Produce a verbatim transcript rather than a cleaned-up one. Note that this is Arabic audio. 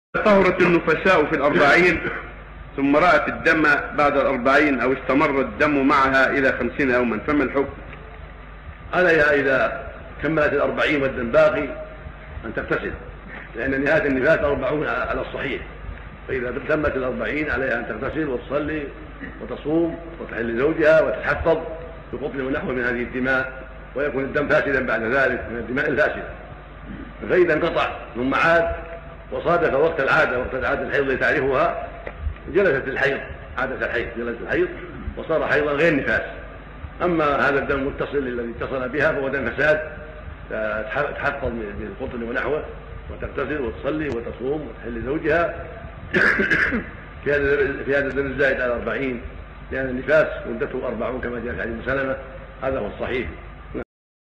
طهرت النفساء في الأربعين ثم رأت الدم بعد الأربعين أو استمر الدم معها إلى خمسين يوما، فما الحكم؟ عليها إذا كملت الأربعين والدم باقي أن تغتسل، لأن نهاية النفاس أربعون على الصحيح، فإذا تمت الأربعين عليها أن تغتسل وتصلي وتصوم وتحل زوجها وتتحفظ بقطن ونحو من هذه الدماء، ويكون الدم فاسدا بعد ذلك من الدماء الفاسدة. فإذا انقطع ثم عاد وصادف وقت العادة وقت العادة الحيض التي تعرفها، جلست الحيض عادة الحيض جلست الحيض وصار حيضا غير نفاس. أما هذا الدم المتصل الذي اتصل بها فهو دم فساد، تحفظ بالقطن ونحوه وتغتسل وتصلي وتصوم وتحل زوجها في هذا في هذا الدم الزائد على أربعين، لأن النفاس مدته أربعون كما جاء في حديث سلمة، هذا هو الصحيح.